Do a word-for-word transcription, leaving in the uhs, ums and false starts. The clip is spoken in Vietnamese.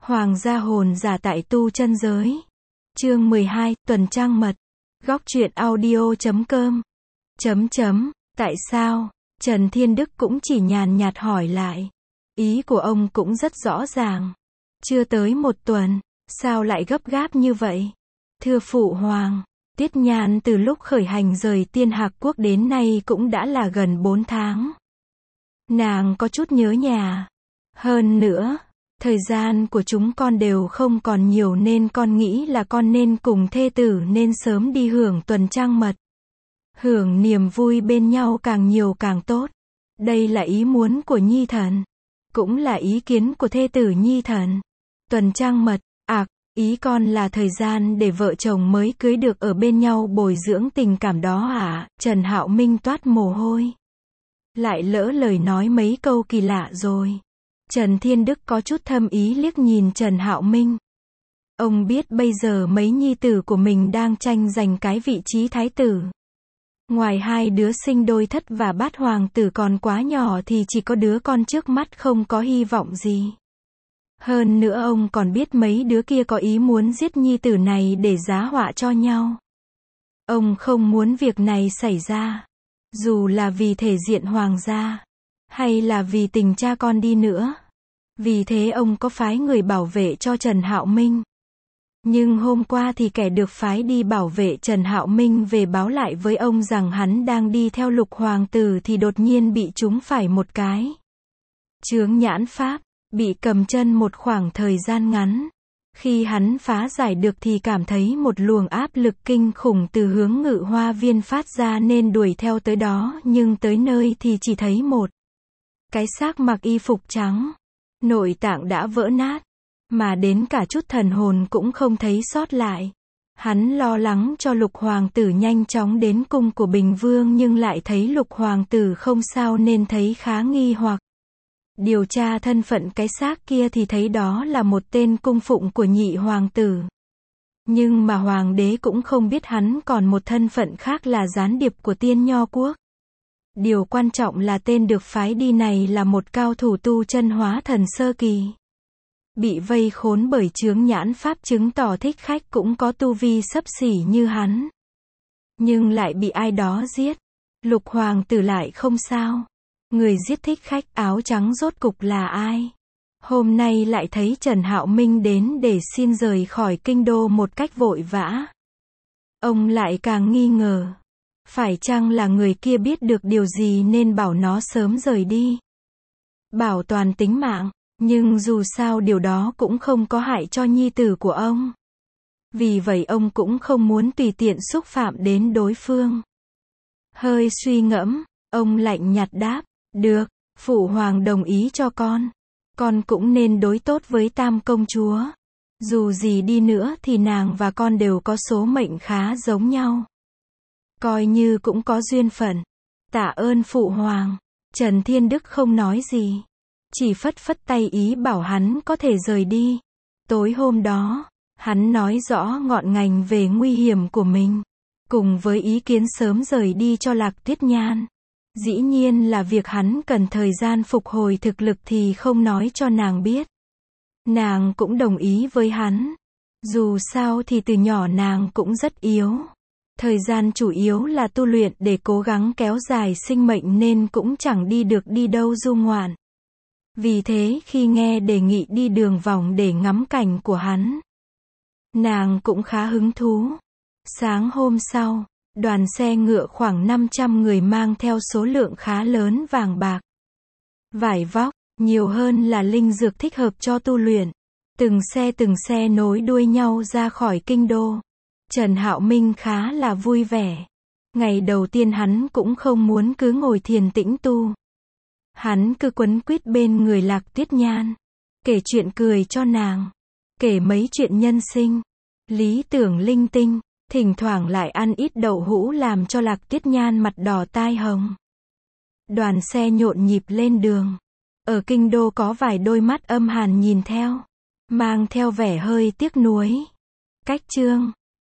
Hoàng gia hồn giả tại tu chân giới. Chương mười hai, tuần trăng mật. Góc truyện audio chấm com. Chấm chấm, tại sao? Trần Thiên Đức cũng chỉ nhàn nhạt hỏi lại. Ý của ông cũng rất rõ ràng. Chưa tới một tuần, sao lại gấp gáp như vậy? Thưa phụ hoàng, Tiết Nhan từ lúc khởi hành rời Tiên Hạc Quốc đến nay cũng đã là gần bốn tháng. Nàng có chút nhớ nhà. Hơn nữa, thời gian của chúng con đều không còn nhiều nên con nghĩ là con nên cùng thê tử nên sớm đi hưởng tuần trăng mật. Hưởng niềm vui bên nhau càng nhiều càng tốt. Đây là ý muốn của Nhi thần. Cũng là ý kiến của thê tử Nhi thần. Tuần trăng mật, ạc, ý con là thời gian để vợ chồng mới cưới được ở bên nhau bồi dưỡng tình cảm đó à? Trần Hạo Minh toát mồ hôi. Lại lỡ lời nói mấy câu kỳ lạ rồi. Trần Thiên Đức có chút thâm ý liếc nhìn Trần Hạo Minh. Ông biết bây giờ mấy nhi tử của mình đang tranh giành cái vị trí thái tử. Ngoài hai đứa sinh đôi thất và bát hoàng tử còn quá nhỏ thì chỉ có đứa con trước mắt không có hy vọng gì. Hơn nữa ông còn biết mấy đứa kia có ý muốn giết nhi tử này để giá họa cho nhau. Ông không muốn việc này xảy ra. Dù là vì thể diện hoàng gia, hay là vì tình cha con đi nữa. Vì thế ông có phái người bảo vệ cho Trần Hạo Minh. Nhưng hôm qua thì kẻ được phái đi bảo vệ Trần Hạo Minh về báo lại với ông rằng hắn đang đi theo Lục hoàng tử thì đột nhiên bị trúng phải một cái chướng nhãn pháp, bị cầm chân một khoảng thời gian ngắn. Khi hắn phá giải được thì cảm thấy một luồng áp lực kinh khủng từ hướng Ngự Hoa Viên phát ra nên đuổi theo tới đó, nhưng tới nơi thì chỉ thấy một cái xác mặc y phục trắng, nội tạng đã vỡ nát, mà đến cả chút thần hồn cũng không thấy sót lại. Hắn lo lắng cho Lục hoàng tử nhanh chóng đến cung của Bình Vương nhưng lại thấy Lục hoàng tử không sao nên thấy khá nghi hoặc. Điều tra thân phận cái xác kia thì thấy đó là một tên cung phụng của nhị hoàng tử. Nhưng mà hoàng đế cũng không biết hắn còn một thân phận khác là gián điệp của Tiên Nho Quốc. Điều quan trọng là tên được phái đi này là một cao thủ tu chân hóa thần sơ kỳ. Bị vây khốn bởi chướng nhãn pháp chứng tỏ thích khách cũng có tu vi xấp xỉ như hắn. Nhưng lại bị ai đó giết. Lục hoàng tử lại không sao. Người giết thích khách áo trắng rốt cục là ai? Hôm nay lại thấy Trần Hạo Minh đến để xin rời khỏi kinh đô một cách vội vã. Ông lại càng nghi ngờ. Phải chăng là người kia biết được điều gì nên bảo nó sớm rời đi? Bảo toàn tính mạng, nhưng dù sao điều đó cũng không có hại cho nhi tử của ông. Vì vậy ông cũng không muốn tùy tiện xúc phạm đến đối phương. Hơi suy ngẫm, ông lạnh nhạt đáp. Được, phụ hoàng đồng ý cho con. Con cũng nên đối tốt với Tam công chúa. Dù gì đi nữa thì nàng và con đều có số mệnh khá giống nhau. Coi như cũng có duyên phận. Tạ ơn phụ hoàng. Trần Thiên Đức không nói gì. Chỉ phất phất tay ý bảo hắn có thể rời đi. Tối hôm đó, hắn nói rõ ngọn ngành về nguy hiểm của mình. Cùng với ý kiến sớm rời đi cho Lạc Tuyết Nhan. Dĩ nhiên là việc hắn cần thời gian phục hồi thực lực thì không nói cho nàng biết. Nàng cũng đồng ý với hắn. Dù sao thì từ nhỏ nàng cũng rất yếu. Thời gian chủ yếu là tu luyện để cố gắng kéo dài sinh mệnh nên cũng chẳng đi được đi đâu du ngoạn. Vì thế khi nghe đề nghị đi đường vòng để ngắm cảnh của hắn, nàng cũng khá hứng thú. Sáng hôm sau, đoàn xe ngựa khoảng năm trăm người mang theo số lượng khá lớn vàng bạc, vải vóc, nhiều hơn là linh dược thích hợp cho tu luyện. Từng xe từng xe nối đuôi nhau ra khỏi kinh đô. Trần Hạo Minh khá là vui vẻ. Ngày đầu tiên hắn cũng không muốn cứ ngồi thiền tĩnh tu. Hắn cứ quấn quýt bên người Lạc Tuyết Nhan. Kể chuyện cười cho nàng. Kể mấy chuyện nhân sinh. Lý tưởng linh tinh. Thỉnh thoảng lại ăn ít đậu hũ làm cho Lạc Tuyết Nhan mặt đỏ tai hồng. Đoàn xe nhộn nhịp lên đường. Ở kinh đô có vài đôi mắt âm hàn nhìn theo. Mang theo vẻ hơi tiếc nuối. Cách chương.